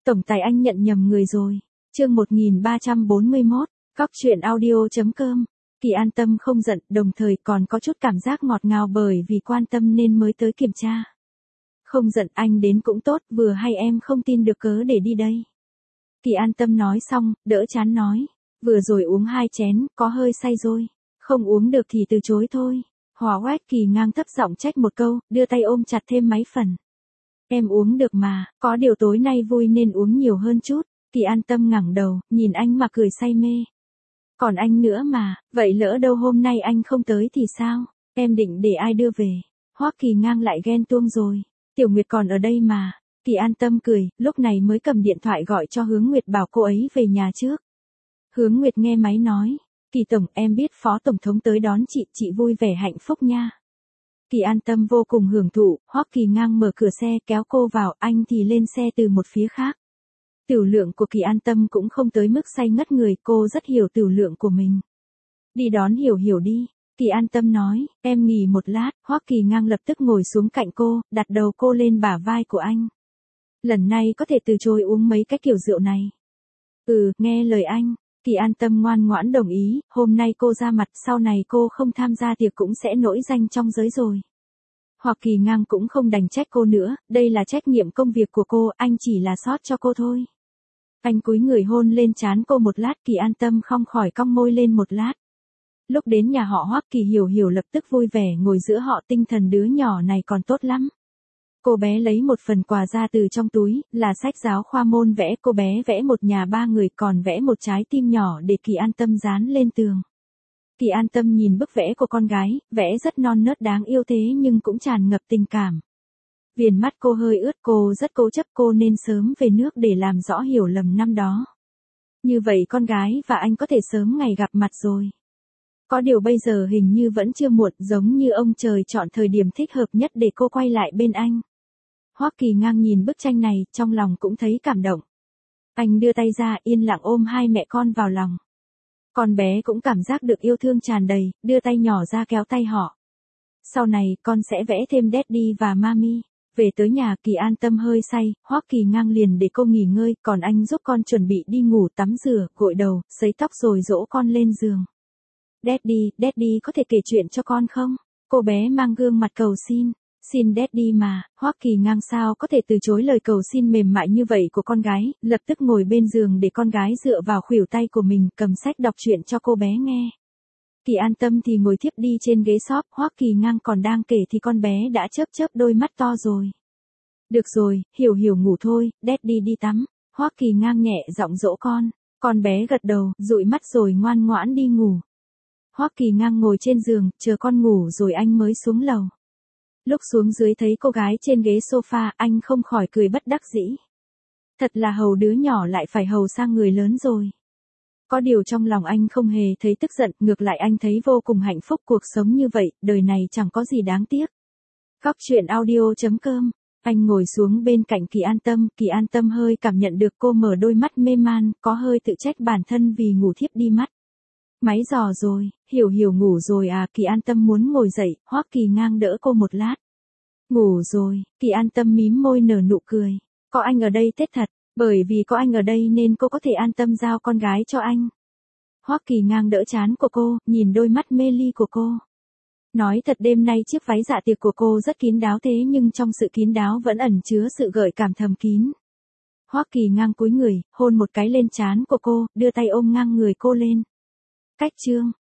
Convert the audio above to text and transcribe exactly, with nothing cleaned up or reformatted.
Tổng tài anh nhận nhầm người rồi. Chương một nghìn ba trăm bốn mươi mốt, Cóc truyện audio.com. Kỳ an tâm không giận, đồng thời còn có chút cảm giác ngọt ngào bởi vì quan tâm nên mới tới kiểm tra. Không giận, anh đến cũng tốt, vừa hay em không tin được cớ để đi đây. Kỳ an tâm nói xong, đỡ chán nói. Vừa rồi uống hai chén, có hơi say rồi. Không uống được thì từ chối thôi. Hòa Quách Kỳ ngang thấp giọng trách một câu, đưa tay ôm chặt thêm mấy phần. Em uống được mà, có điều tối nay vui nên uống nhiều hơn chút. Kỳ an tâm ngẩng đầu, nhìn anh mà cười say mê. Còn anh nữa mà, vậy lỡ đâu hôm nay anh không tới thì sao? Em định để ai đưa về? Hoắc Kỳ ngang lại ghen tuông rồi. Tiểu Nguyệt còn ở đây mà. Kỳ an tâm cười, lúc này mới cầm điện thoại gọi cho Hướng Nguyệt bảo cô ấy về nhà trước. Hướng Nguyệt nghe máy nói. Kỳ tổng, em biết Phó Tổng thống tới đón chị, chị vui vẻ hạnh phúc nha. Kỳ an tâm vô cùng hưởng thụ, Hoắc Kỳ ngang mở cửa xe kéo cô vào, anh thì lên xe từ một phía khác. Tiểu lượng của Kỳ an tâm cũng không tới mức say ngất người, cô rất hiểu tiểu lượng của mình. Đi đón Hiểu Hiểu đi, Kỳ an tâm nói, em nghỉ một lát, Hoắc Kỳ ngang lập tức ngồi xuống cạnh cô, đặt đầu cô lên bả vai của anh. Lần này có thể từ chối uống mấy cái kiểu rượu này. Ừ, nghe lời anh. Kỳ an tâm ngoan ngoãn đồng ý, hôm nay cô ra mặt, sau này cô không tham gia tiệc cũng sẽ nổi danh trong giới rồi. Hoặc Kỳ ngang cũng không đành trách cô nữa, đây là trách nhiệm công việc của cô, anh chỉ là sót cho cô thôi. Anh cúi người hôn lên trán cô một lát, Kỳ an tâm không khỏi cong môi lên một lát. Lúc đến nhà họ Hoắc, Kỳ Hiểu Hiểu lập tức vui vẻ ngồi giữa họ, tinh thần đứa nhỏ này còn tốt lắm. Cô bé lấy một phần quà ra từ trong túi, là sách giáo khoa môn vẽ, cô bé vẽ một nhà ba người, còn vẽ một trái tim nhỏ để Kỳ an tâm dán lên tường. Kỳ an tâm nhìn bức vẽ của con gái, vẽ rất non nớt đáng yêu thế nhưng cũng tràn ngập tình cảm. Viền mắt cô hơi ướt, cô rất cố chấp, cô nên sớm về nước để làm rõ hiểu lầm năm đó. Như vậy con gái và anh có thể sớm ngày gặp mặt rồi. Có điều bây giờ hình như vẫn chưa muộn, giống như ông trời chọn thời điểm thích hợp nhất để cô quay lại bên anh. Hoắc Kỳ ngang nhìn bức tranh này, trong lòng cũng thấy cảm động. Anh đưa tay ra, yên lặng ôm hai mẹ con vào lòng. Con bé cũng cảm giác được yêu thương tràn đầy, đưa tay nhỏ ra kéo tay họ. Sau này, con sẽ vẽ thêm Daddy và Mami. Về tới nhà, Kỳ an tâm hơi say, Hoắc Kỳ ngang liền để cô nghỉ ngơi, còn anh giúp con chuẩn bị đi ngủ, tắm rửa, gội đầu, sấy tóc rồi dỗ con lên giường. Daddy, Daddy có thể kể chuyện cho con không? Cô bé mang gương mặt cầu xin. Xin Daddy mà, Hoắc Kỳ ngang sao có thể từ chối lời cầu xin mềm mại như vậy của con gái, lập tức ngồi bên giường để con gái dựa vào khuỷu tay của mình, cầm sách đọc truyện cho cô bé nghe. Kỳ an tâm thì ngồi thiếp đi trên ghế xóp, Hoắc Kỳ ngang còn đang kể thì con bé đã chớp chớp đôi mắt to rồi. Được rồi, Hiểu Hiểu ngủ thôi, Daddy đi tắm. Hoắc Kỳ ngang nhẹ giọng dỗ con, con bé gật đầu, dụi mắt rồi ngoan ngoãn đi ngủ. Hoắc Kỳ ngang ngồi trên giường, chờ con ngủ rồi anh mới xuống lầu. Lúc xuống dưới thấy cô gái trên ghế sofa, anh không khỏi cười bất đắc dĩ. Thật là hầu đứa nhỏ lại phải hầu sang người lớn rồi. Có điều trong lòng anh không hề thấy tức giận, ngược lại anh thấy vô cùng hạnh phúc, cuộc sống như vậy, đời này chẳng có gì đáng tiếc. Cóc truyện audio.com. Anh ngồi xuống bên cạnh Kỳ an tâm, Kỳ an tâm hơi cảm nhận được cô mở đôi mắt mê man, có hơi tự trách bản thân vì ngủ thiếp đi mất. Máy giò rồi, Hiểu Hiểu ngủ rồi à? Kỳ an tâm muốn ngồi dậy, Hoắc Kỳ ngang đỡ cô một lát. Ngủ rồi, Kỳ an tâm mím môi nở nụ cười. Có anh ở đây tết thật, bởi vì có anh ở đây nên cô có thể an tâm giao con gái cho anh. Hoắc Kỳ ngang đỡ trán của cô, nhìn đôi mắt mê ly của cô. Nói thật đêm nay chiếc váy dạ tiệc của cô rất kín đáo thế nhưng trong sự kín đáo vẫn ẩn chứa sự gợi cảm thầm kín. Hoắc Kỳ ngang cúi người, hôn một cái lên trán của cô, đưa tay ôm ngang người cô lên. Cách chương.